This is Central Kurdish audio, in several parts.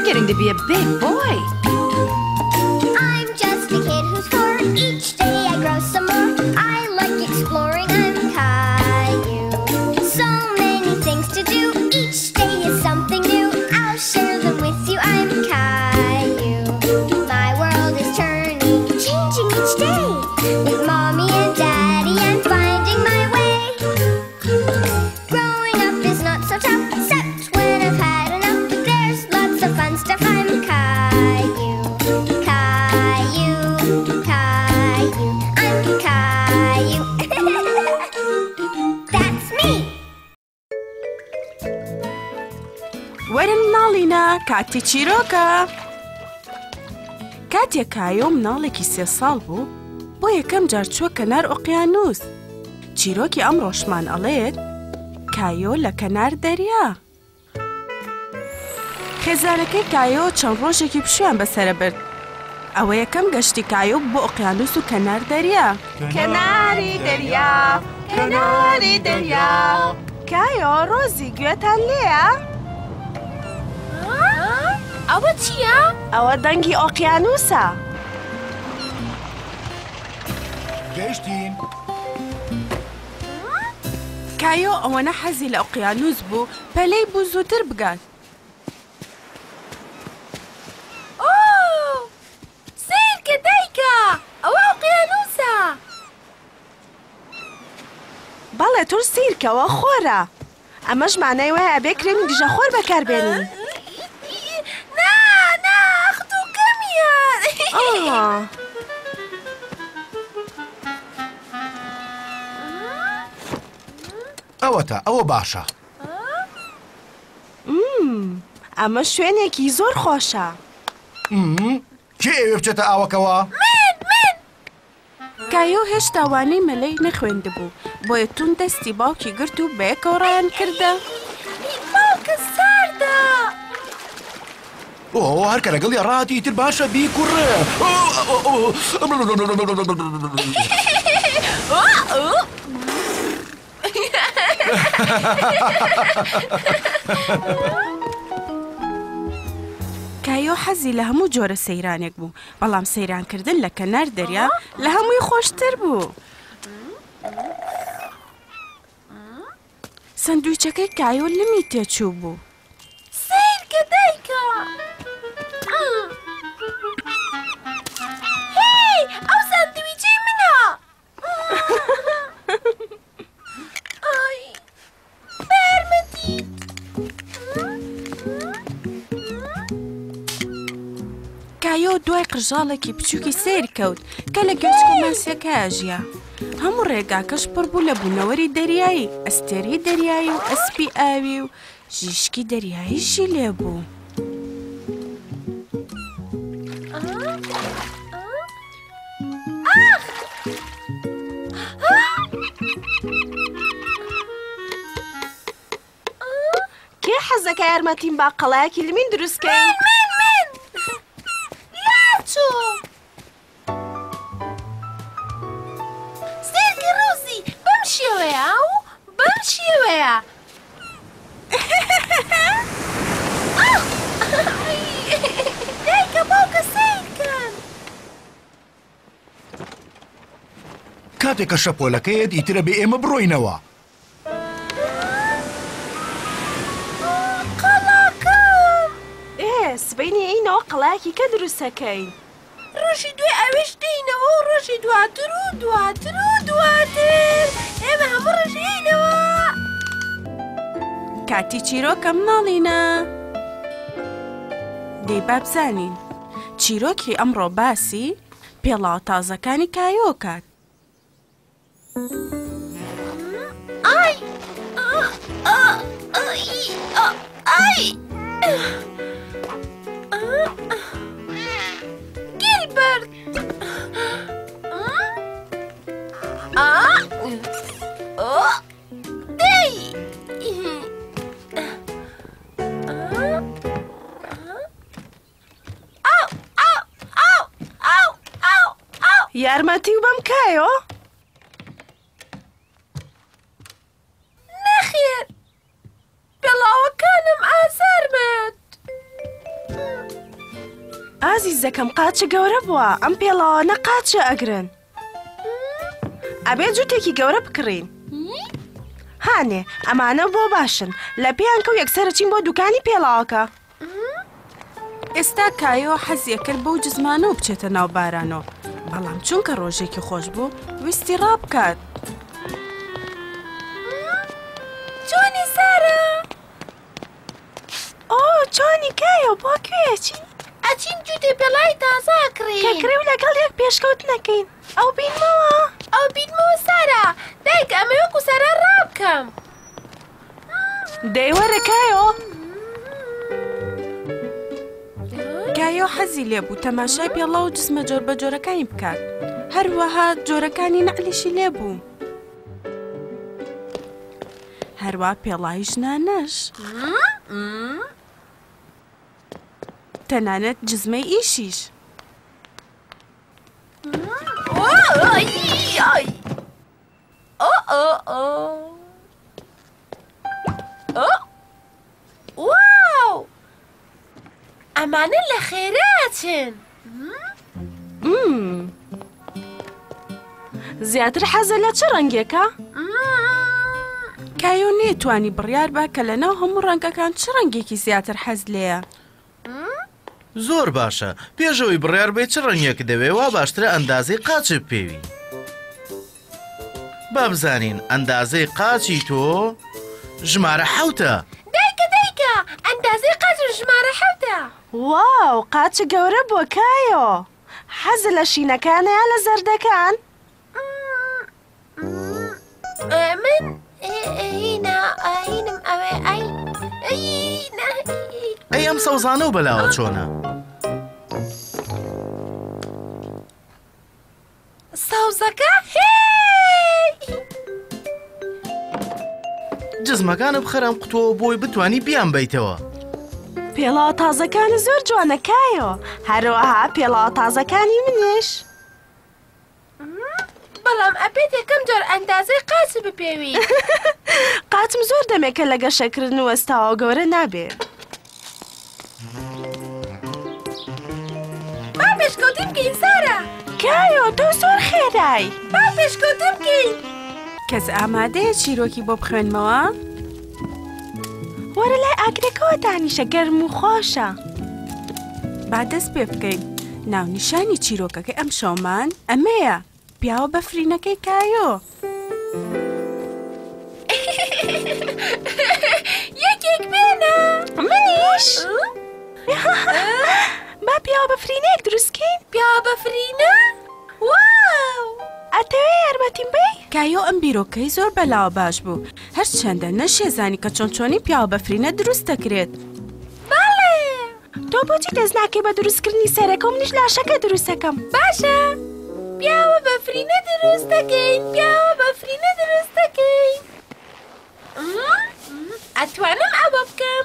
getting to be a big boy. I'm just a kid who's 4. Each day I grow some more. I like exploring. I'm Caillou. So many things to do. Each day is something new. I'll share them with you. I'm Caillou. My world is turning, changing each day. With Mommy and Daddy, I'm finding my way. Growing up is not so tough, except when I've had enough. But there's lots of fun stuff. I'm Caillou. Caillou, Caillou, I'm Caillou. That's me. وەرن مناڵینە کاتی چیرۆکە. کاتێک کایۆ مناڵێکی 3 ساڵ بوو بۆ یەکەم جار چووە کەنار ئۆقیانوس. چیرۆکی ئەم ڕۆژمان ئەڵێت کایۆ لە کەنار دەریا. خێزانەکەی کایۆ چەند ڕۆژێکی پشویان بەسەرە برد. ئەوە یەکەم گەشتی کایۆ بۆ ئۆقیانوس و کەنار دەریا. کەناری دەریا، کەناری دەریا. کایۆ ڕۆزی گوێتان لێیە؟ ئەوە چییە؟ ئەوە دەنگی ئۆقیانوسە. گەیشتین. کایۆ ئەوەنە حەزی لە ئۆقیانوس بوو پەلەی بوو زووتر بگات. سیرکە دایکە! ئەوە ئۆقیانوسە! بەڵێ تۆ سیرکەوە خۆرە. ئەمەش مانای وایە بێ کرێمی دژەخۆر بەکاربێنین. نا خەتوکەمیان! ئەوەتە ئەوە باشە. ئەمە شوێنێکی زۆر خۆشە. کێ ئێوێ بچێتە ئاوەکەوە؟ کایۆ هێشتا وانەی مەلەی نەخوێندبوو بۆیە تون دەستی باوکی گرت و بەیەکەوە ڕایان کردە. باوکە ساردە! هەرکە لەگەڵی ڕاتی تر باشە بیکوڕێ. کایۆ حەزی لە هەموو جۆرە سەیرانێک بوو بەڵام سەیرانکردن لە کەنار دەریا لە هەمووی خۆشتر بوو. سندویچەکەی کایۆ لمی تێچوو بوو. سیرکە دایکە! هی! ئەو ساندویچەی منە! ئای! بەرمەدید! کایۆ دوای قژاڵێکی بچووکی سیر کەوت کە لە گەشتکە ماسیەکە ئاژیا. هەموو ڕێگاکەش پڕ بوو لە بوونەوەری دەریایی، ئەستێرەی دەریایی و ئەسپی ئاوی و ژیشکی دەریاییشی لێبوو. کێ حەزەکە یارمەتیم با قەڵایەکی لمین دروستکەین؟ سیرکە ڕۆزی بەم شێوەیە و بەم شێوەیە. دایکە باوکە سیرکەن. کاتێکە شەپۆلەکەیت ئیترە بێ ئێمە بڕۆینەوە. قەڵاکەم! سبەینی ئینەوە قەڵایەکی کە دروستەکەین. ڕۆژی دوێ ئەوێش دێینەوە و ڕۆژی دواتر و دواتر و دواتر ئێمە هەموو ڕۆژینەوە. کاتی چیرۆکە مناڵینە. دەی بابزانین چیرۆکی ئەمڕۆ باسی پێڵاو تازەکانی کایۆ کات. ئای! ئای! گیلبەرت! دەی! یارمەتی و بەم کایۆ؟ نەخێر! پێڵاوەکانم ئازار بێت! ئازیزەکەم قاچە گەورە بووە ئەم پێڵاوانە قاچە ئەگرن ئەبێ جووتێکی گەورە بکڕین هانێ ئەمانە بۆ باشن لە پێیان کەو یەکسەرە چین بۆ دوکانی پێڵاوەکە ئێستا کایۆ حەزیە کرد بەو جزمانە و بچێتە ناو بارانەوە بەڵام چونکە ڕۆژێکی خۆش بوو ویستی ڕابکات چۆنی سارە؟ ئۆ چۆنی کایۆ بۆ کوێچین؟ ئەچین جووتێ پێڵای تازاکڕین کەکرێ و لەگەڵ یەک پێشکەوت نەکەین ئەو بینمەوە ئەو بینمەوە سارە دایکە ئەمە وەکو سارە ڕابکەم دەیوەرە کایۆ کایۆ حەزی لێبوو تەماشای پێڵا و جسمە جۆر بە جۆرەکانی بکات هەروەها جۆرەکانی نەعلیشی لێبوو هەروە پێڵای ژنانەش تەنانەت جزمەی ئیشیش واو ئەمانە لە خێراچن زیاتر حەزە لە چ ڕەنگێکە؟ کایۆ نێتوانی بڕیار بە کە لەناو هەموو ڕەنگەکان چ ڕەنگێکی زیاتر حەز لێیە زۆر باشە پێشەوەی بڕیار بێت چ ڕەنگێک دەوێ وا باشترە ئەندازەی قاچ پێوی با بزانین ئەندازەی قاچی تۆ ژمارە حەوتە دایکە ئەندازەی قاچ ژمارە حەوتە واو قاچە گەورە بۆ کایۆ حەزە لە شینەکانە یا لە زەردەکان؟ من هینم ئەوێ ئەی ئەم سەوزانە و بەلاوە چۆنە؟ سەوزەکە جزمەکانە بخەرم قوتۆ بۆی بتانی بیان بیتەوە پێڵاو تازەکانی زۆر جوانە کایۆ هەروەها پێڵاو تازەکانی منیش بەڵام ئەبێت یەکەم جۆر ئەندازەی قاچ بپێوی قاچم زۆر دەمێکە لە گەشەکردن و وەستاوە گەورە نابێ با پێشکەوتی بکەین سارە کایۆ تۆ زۆر خێرای با پێشکەوتی بکەین کەس ئامادەیە چیرۆکی بۆ بخوێنمەوە؟ وەرە لای ئاگرەکەوە دانیشە گەرم و خۆشە با دەست پێ بکەین ناونیشانی چیرۆکەکەی ئەم شەومان ئەمەیە پیاوە بەفرینەکەی کایۆ یەکێک بێنە منیش با پیاوە بەفرینەیەک دروستکەین پیاوە بەفرینە؟ واو ئەتەوێ یارمەتیم بی؟ کایۆ ئەم بیرۆکەی زۆر بەلاوە باش بوو هەرچەندە نەشێزانی کە چۆنچۆنی پیاوە بەفرینە دروست دەکرێت بەڵێ تۆ بۆچی دەست ناکەی بە دروستکردنی سەرەکە و منیش لاشەکە دروستەکەم باشە پیاوە بەفرینە دروست دەکەین پیاوە بەفرینە دروست دەکەین ئەتوانم ئەوە بکەم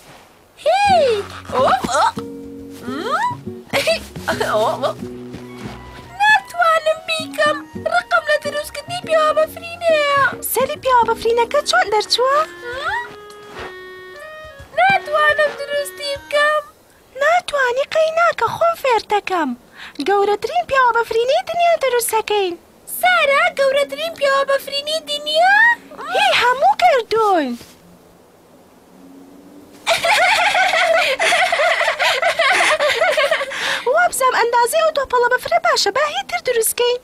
ناتوانم بیکەم ڕقم لە دروستکردنی پیاوە بەفرینەیە سەری پیاوە بەفرینەکە چۆن دەرچووە؟ ناتوانم دروستی بکەم ناتوانی قەی ناکە خۆم فێر دەکەم گەورەترین پیاوە بەفرینەی دنیا دروستەکەین سارە گەورەترین پیاوە بەفرینی دنیا؟ هی هەموو کردوون وابزەم ئەندازەی ئەو تۆپەڵە بەفرە باشە با هیتر دروستکەین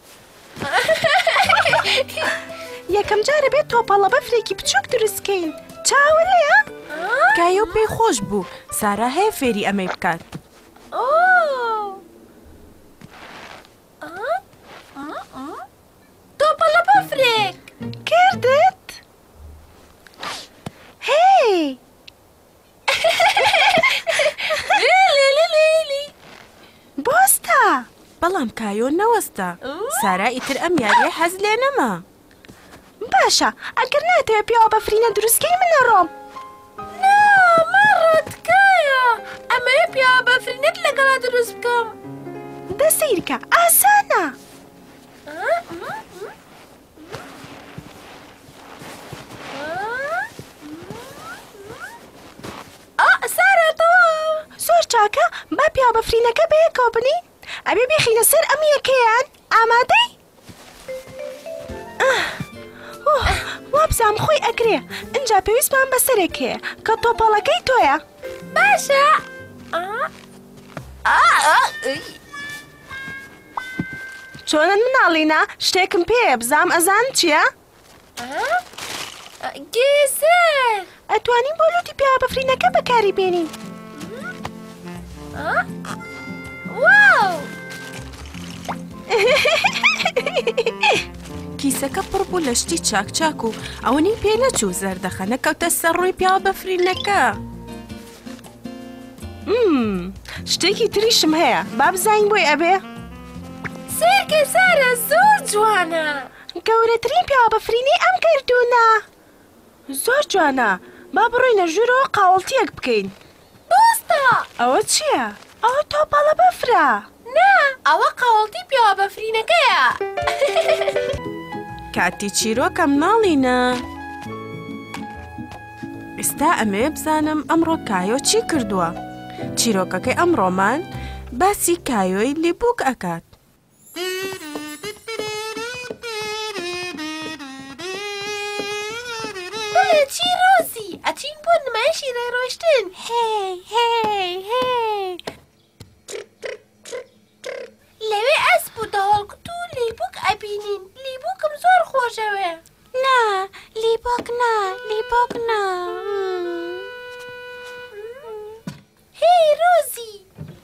یەکەم جارە بێت تۆپەڵە بەفرێکی بچووک دروستکەین چاوەڕێیە؟ کایۆ پێی خۆش بوو سارا هەیە فێری ئەمەی بکات تۆپەڵە بەفرێک کردت؟ هی بۆستە بەڵام کایۆ نەوەستە سارا ئیتر ئەم یاریە حەز لێ نەما باشە ئەگەر ناتەوێت پیاوە بەفرینە دروستکەی منە ڕۆم مەڕەتکایە ئەمەیە پیاوە بەفرینەت لەگەڵا دروست بکەم دەسیرکە ئاسانە سارە تەواو زۆر چاکە با پیا بەفرینەکە بەیەکەوە بنین ئەبێ بێخینە سەر ئەم یەکەیان ئامادەی؟ وابزام خۆی ئەگرێ ئەجا پێویستمان بەسەرێک هەیە کە تۆپەڵەکەی تۆیە. باشە. چۆنن مناڵینە شتێکم پێیە بزام ئەزان چییە؟ گێزەر. ئەتوانین بۆ لوتی پیا بەفرینەکە بەکاری بێنین. واو! کیسەکە پڕ بوو لە شتی چاک و ئەوەنی پێ نەچوو زەردەخە نەکەوتە سەر ڕووی پیا بەفرینەکە. شتێکی تریشم هەیە با بزانین بۆی ئەبێ؟ سێرکە سارە زۆر جوانە. گەورەترین پیا بەفرینەی ئەم گردوونە. زۆر جوانە با بڕۆینە ژوورەوە قاوەڵتیەک بکەین. بۆستە. ئەوە چییە؟ ئەوە تۆپەڵە بەفرە. نا ئەوە قاوەڵتی پیاوە بەفرینەکەیە. کاتی چیرۆکە مناڵینە. ئێستا ئەمێ بزانم ئەمڕۆ کایۆ چی کردووە. چیرۆکەکەی ئەمڕۆمان باسی کایۆی لیبوک ئەکات. بڵێ چی ڕۆزی ئەچین بۆ نمایشی ڕێڕۆشتن. هی هی هی لەوێ ئەسپ و دەوڵکت و لیبوک ئەبینین. لیبوکم زۆر خۆشەوێ. نا لیبۆک نا لیبۆک نا. هی ڕۆزی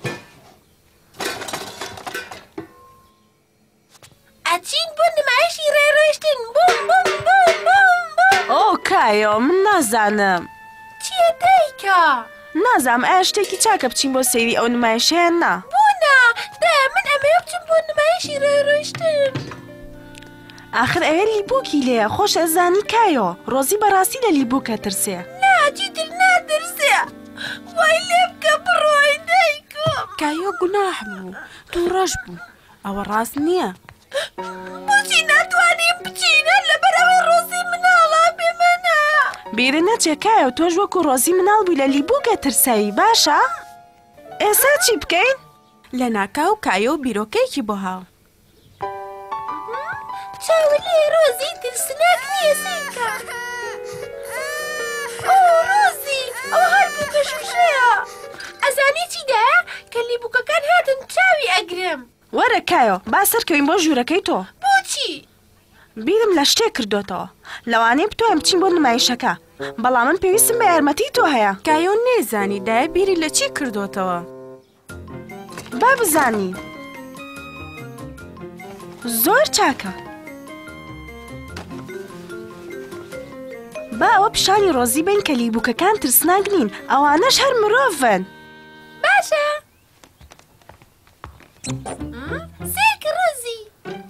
ئەچین بۆ نمایشی ڕێڕۆشتن. بوم بوم بوم بوم بوم. ئۆ کایۆ من نازانم. چیە دایکە؟ نازام ئایا شتێکی چاکە بچین بۆ سەیری ئەو نمایشەیان نا. بوونا دایە من ئەمێ بچم بۆ نمایشی ڕێڕۆشتن. آخر ئەوێ لیبووکی لێیە خۆش ئەزانن کایۆ ڕۆزی بەڕاستی لە لیبووکە ترسێ. ناچیتر نادرسێ. وای لێ بکە بڕۆی دایکم. کایۆ گوناح بوو تووڕەش بوو ئەوە ڕاست نییە. بۆچی ناتوانیم بچینە لەبەرەوەی ڕۆزی مناڵە بێمەنە. بیرە نەچێ کایۆ تۆش وەکو ڕۆزی مناڵ بووی لە لیبووکە ترسایی باشە؟ ئێستا چی بکەین؟ لە ناکاو کایۆ بیرۆکەیەکی بۆ هاو. چاوەلێ ڕۆزی ترسناک نییە سێکە. ئۆ ڕۆزی ئەوە هەر بووکە شوشەیە. ئەزانی چیدایە کە لیبووکەکان هاتن چاوی ئەگرم. وەرە کایۆ با سەرکەوین بۆ ژوورەکەی تۆ. بۆچی؟ بیرم لە شتێک کردوتەوە لەوانەیە بتۆیم بچین بۆ نمایشەکە بەڵام من پێویستم بە یارمەتی تۆ هەیە. کایۆ نێزانی دایە بیری لە چی کردوتەوە. با بزانی. زۆر چاکە. با ئەوە پیشانی ڕۆزی بین کە لیبووکەکان ترسناک نین ئەوانەش هەر مرۆڤن. باشە. سێرکە ڕۆزی.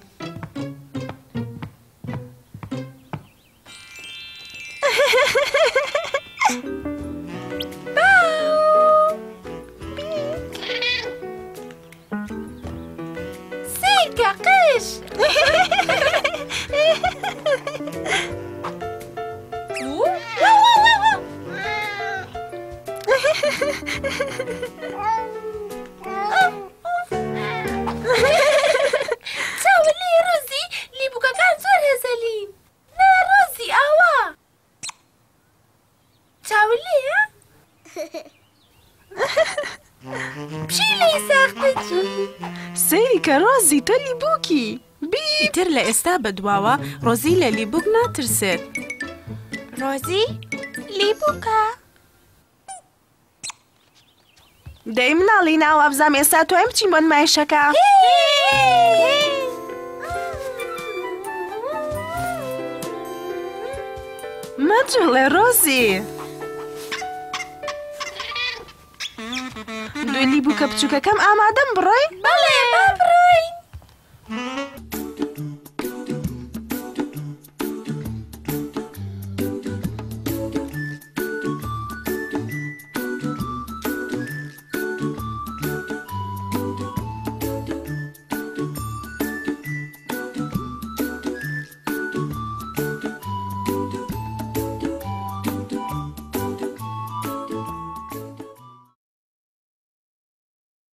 سێرکە قش. چاوەلێ ڕۆزی لیبووکەکان زۆر هەزەلین. نا ڕۆزی ئاوا چاوەلێە؟ پشیلەی ساختەجی. سەیری کە ڕۆزی تۆ لیبووکی. ئیتر لە ئێستا بەدواوە ڕۆزی لە لیبووک ناترسێت. ڕۆزی لیبووکە. دەی مناڵی ناوە بزام ئێستا تۆیم بچین بۆ نمایشەکە. مەجوڵێ ڕۆزی. دوی لیبووکە بچووکەکەم ئامادەم بڕۆی؟ بەڵێ با